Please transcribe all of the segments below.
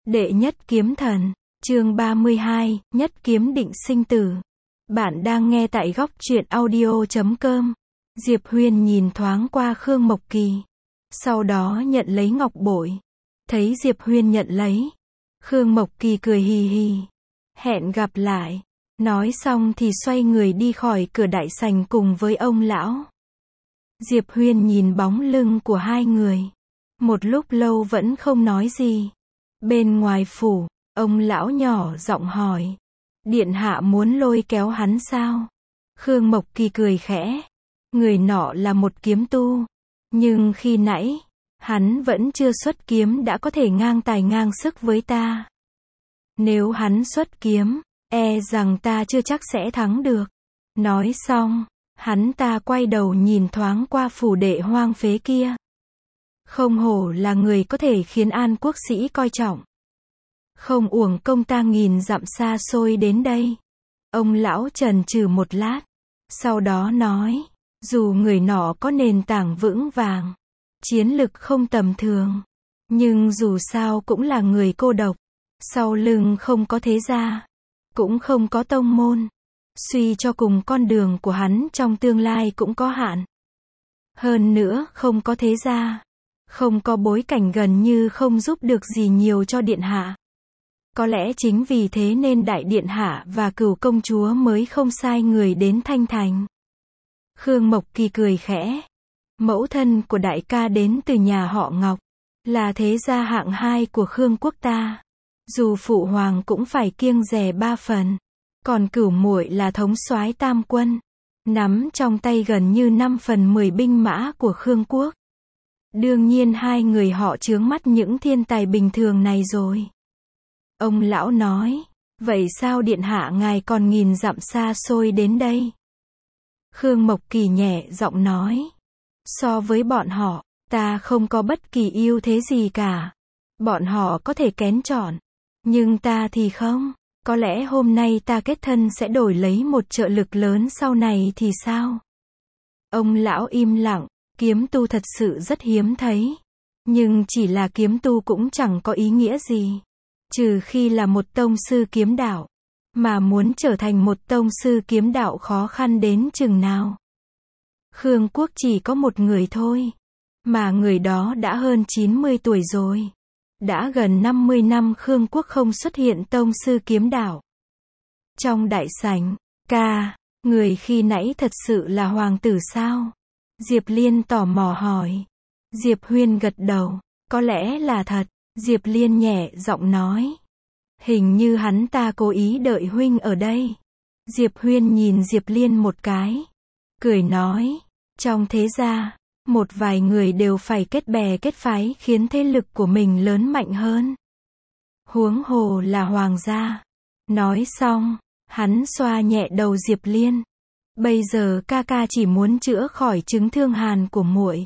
Đệ nhất kiếm thần, chương 32, nhất kiếm định sinh tử. Bạn đang nghe tại góc truyện audio.com. Diệp Huyên nhìn thoáng qua Khương Mộc Kỳ. Sau đó nhận lấy ngọc bội. Thấy Diệp Huyên nhận lấy. Khương Mộc Kỳ cười hì hì. Hẹn gặp lại. Nói xong thì xoay người đi khỏi cửa đại sảnh cùng với ông lão. Diệp Huyên nhìn bóng lưng của hai người. Một lúc lâu vẫn không nói gì. Bên ngoài phủ, ông lão nhỏ giọng hỏi. Điện hạ muốn lôi kéo hắn sao? Khương Mộc Kỳ cười khẽ. Người nọ là một kiếm tu. Nhưng khi nãy, hắn vẫn chưa xuất kiếm đã có thể ngang tài ngang sức với ta. Nếu hắn xuất kiếm, e rằng ta chưa chắc sẽ thắng được. Nói xong, hắn ta quay đầu nhìn thoáng qua phủ đệ hoang phế kia. Không hổ là người có thể khiến An quốc sĩ coi trọng. Không uổng công ta nghìn dặm xa xôi đến đây. Ông lão chần chừ một lát. Sau đó nói, dù người nọ có nền tảng vững vàng, chiến lực không tầm thường, nhưng dù sao cũng là người cô độc. Sau lưng không có thế gia, cũng không có tông môn. Suy cho cùng con đường của hắn trong tương lai cũng có hạn. Hơn nữa không có thế gia, không có bối cảnh gần như không giúp được gì nhiều cho điện hạ. Có lẽ chính vì thế nên đại điện hạ và Cửu công chúa mới không sai người đến Thanh Thành. Khương Mộc Kỳ cười khẽ. Mẫu thân của đại ca đến từ nhà họ Ngọc, là thế gia hạng 2 của Khương quốc ta. Dù phụ hoàng cũng phải kiêng dè 3 phần. Còn Cửu muội là thống soái tam quân, nắm trong tay gần như 5/10 binh mã của Khương quốc. Đương nhiên hai người họ chướng mắt những thiên tài bình thường này rồi. Ông lão nói, vậy sao điện hạ ngài còn nghìn dặm xa xôi đến đây? Khương Mộc Kỳ nhẹ giọng nói, so với bọn họ, ta không có bất kỳ ưu thế gì cả. Bọn họ có thể kén chọn, nhưng ta thì không. Có lẽ hôm nay ta kết thân sẽ đổi lấy một trợ lực lớn sau này thì sao? Ông lão im lặng, kiếm tu thật sự rất hiếm thấy. Nhưng chỉ là kiếm tu cũng chẳng có ý nghĩa gì. Trừ khi là một tông sư kiếm đạo. Mà muốn trở thành một tông sư kiếm đạo khó khăn đến chừng nào. Khương quốc chỉ có một người thôi. Mà người đó đã hơn 90 tuổi rồi. Đã gần 50 năm Khương quốc không xuất hiện tông sư kiếm đạo. Trong đại sảnh, người khi nãy thật sự là hoàng tử sao? Diệp Liên tò mò hỏi. Diệp Huyên gật đầu. Có lẽ là thật. Diệp Liên nhẹ giọng nói. Hình như hắn ta cố ý đợi huynh ở đây. Diệp Huyên nhìn Diệp Liên một cái. Cười nói. Trong thế gia, một vài người đều phải kết bè kết phái khiến thế lực của mình lớn mạnh hơn. Huống hồ là hoàng gia. Nói xong, hắn xoa nhẹ đầu Diệp Liên. Bây giờ ca ca chỉ muốn chữa khỏi chứng thương hàn của muội.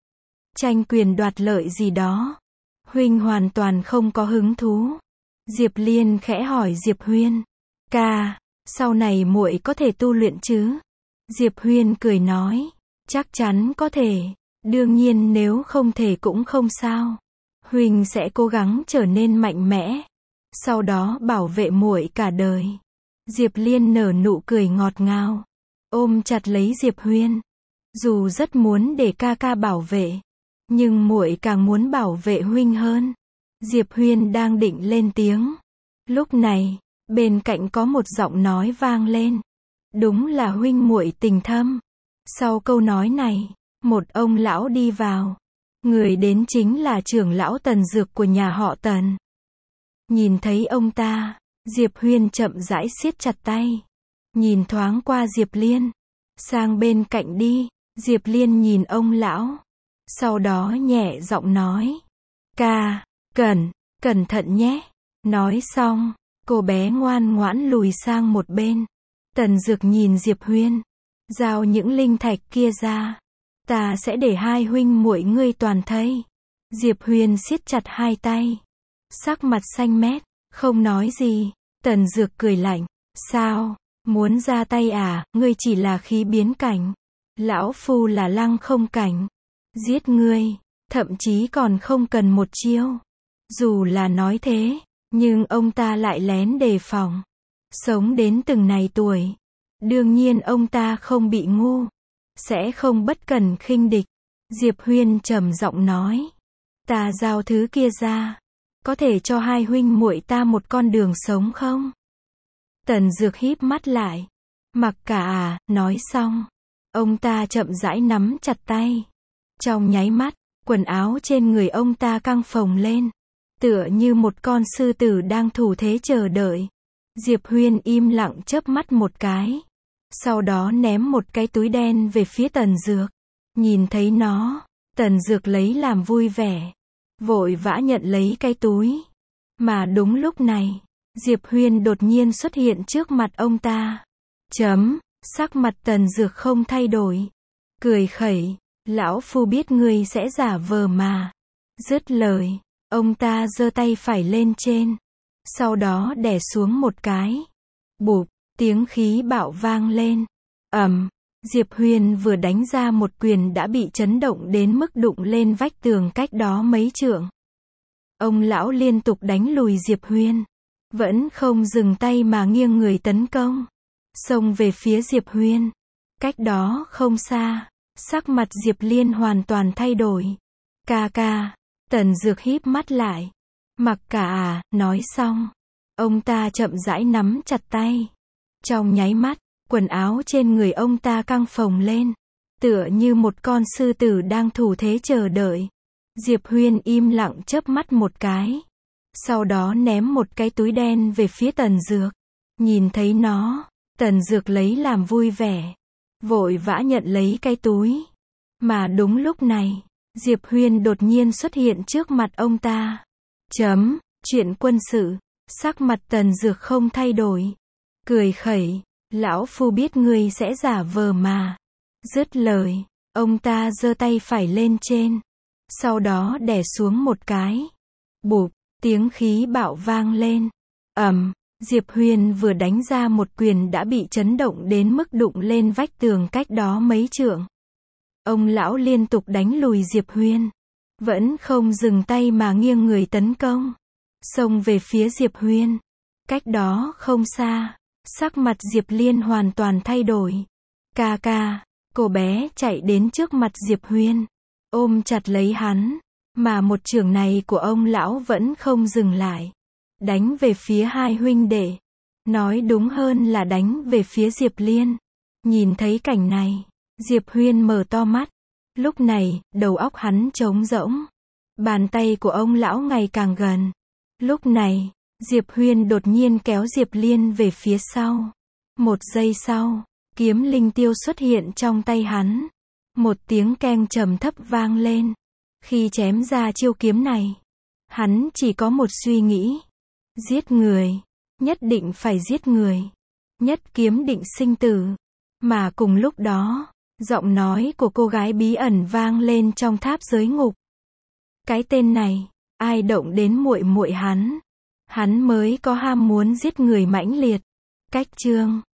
Tranh quyền đoạt lợi gì đó. Huynh hoàn toàn không có hứng thú. Diệp Liên khẽ hỏi Diệp Huyên. Ca, sau này muội có thể tu luyện chứ? Diệp Huyên cười nói. Chắc chắn có thể. Đương nhiên nếu không thể cũng không sao. Huynh sẽ cố gắng trở nên mạnh mẽ. Sau đó bảo vệ muội cả đời. Diệp Liên nở nụ cười ngọt ngào. Ôm chặt lấy Diệp Huyên. Dù rất muốn để ca ca bảo vệ. Nhưng muội càng muốn bảo vệ huynh hơn. Diệp Huyên đang định lên tiếng. Lúc này, bên cạnh có một giọng nói vang lên. Đúng là huynh muội tình thâm. Sau câu nói này, một ông lão đi vào. Người đến chính là trưởng lão Tần Dược của nhà họ Tần. Nhìn thấy ông ta, Diệp Huyên chậm rãi siết chặt tay. Nhìn thoáng qua Diệp Liên. Sang bên cạnh đi. Diệp Liên nhìn ông lão. Sau đó nhẹ giọng nói. Ca, cẩn thận nhé. Nói xong, cô bé ngoan ngoãn lùi sang một bên. Tần Dược nhìn Diệp Huyên. Giao những linh thạch kia ra. Ta sẽ để hai huynh muội ngươi toàn thây. Diệp Huyên siết chặt hai tay. Sắc mặt xanh mét, không nói gì. Tần Dược cười lạnh. Sao, muốn ra tay à, ngươi chỉ là khí biến cảnh. Lão phu là lăng không cảnh. Giết ngươi, thậm chí còn không cần một chiêu. Dù là nói thế, Nhưng ông ta lại lén đề phòng. Sống đến từng này tuổi, đương nhiên ông ta không bị ngu, sẽ không bất cần khinh địch. Diệp Huyên trầm giọng nói, ta giao thứ kia ra, có thể cho hai huynh muội ta một con đường sống không? Tần Dược híp mắt lại, mặc cả à, nói xong, ông ta chậm rãi nắm chặt tay. Trong nháy mắt, quần áo trên người ông ta căng phồng lên, tựa như một con sư tử đang thủ thế chờ đợi. Diệp Huyên im lặng chớp mắt một cái, sau đó ném một cái túi đen về phía Tần Dược. Nhìn thấy nó, Tần Dược lấy làm vui vẻ, vội vã nhận lấy cái túi. Mà đúng lúc này, Diệp Huyên đột nhiên xuất hiện trước mặt ông ta. Sắc mặt Tần Dược không thay đổi, cười khẩy, lão phu biết ngươi sẽ giả vờ mà. Dứt lời, ông ta giơ tay phải lên trên, sau đó đè xuống một cái. Bụp, tiếng khí bạo vang lên. Diệp Huyên vừa đánh ra một quyền đã bị chấn động đến mức đụng lên vách tường cách đó mấy trượng. Ông lão liên tục đánh lùi Diệp Huyên, vẫn không dừng tay mà nghiêng người tấn công, xông về phía Diệp Huyên. Cách đó không xa, sắc mặt Diệp Liên hoàn toàn thay đổi. Ca ca, Tần Dược híp mắt lại, mặc cả à, nói xong, ông ta chậm rãi nắm chặt tay. Trong nháy mắt, quần áo trên người ông ta căng phồng lên, tựa như một con sư tử đang thủ thế chờ đợi. Diệp Huyên im lặng chớp mắt một cái, sau đó ném một cái túi đen về phía Tần Dược. Nhìn thấy nó, Tần Dược lấy làm vui vẻ, vội vã nhận lấy cái túi. Mà đúng lúc này, Diệp Huyên đột nhiên xuất hiện trước mặt ông ta. Chuyện quân sự, sắc mặt Tần Dược không thay đổi, cười khẩy, lão phu biết ngươi sẽ giả vờ mà. Dứt lời, ông ta giơ tay phải lên trên, sau đó đè xuống một cái. Bụp, tiếng khí bạo vang lên. Diệp Huyên vừa đánh ra một quyền đã bị chấn động đến mức đụng lên vách tường cách đó mấy trượng. Ông lão liên tục đánh lùi Diệp Huyên, vẫn không dừng tay mà nghiêng người tấn công, xông về phía Diệp Huyên. Cách đó không xa, sắc mặt Diệp Liên hoàn toàn thay đổi. Ca ca, cô bé chạy đến trước mặt Diệp Huyên, ôm chặt lấy hắn, mà một chưởng này của ông lão vẫn không dừng lại, đánh về phía hai huynh đệ. Nói đúng hơn là đánh về phía Diệp Liên. Nhìn thấy cảnh này, Diệp Huyên mở to mắt. Lúc này, đầu óc hắn trống rỗng. Bàn tay của ông lão ngày càng gần. Lúc này, Diệp Huyên đột nhiên kéo Diệp Liên về phía sau. Một giây sau, kiếm linh tiêu xuất hiện trong tay hắn. Một tiếng keng trầm thấp vang lên. Khi chém ra chiêu kiếm này, hắn chỉ có một suy nghĩ. Giết người. Nhất định phải giết người. Nhất kiếm định sinh tử. Mà cùng lúc đó, giọng nói của cô gái bí ẩn vang lên trong tháp giới ngục. Cái tên này, ai động đến muội muội hắn mới có ham muốn giết người mãnh liệt. Cách chương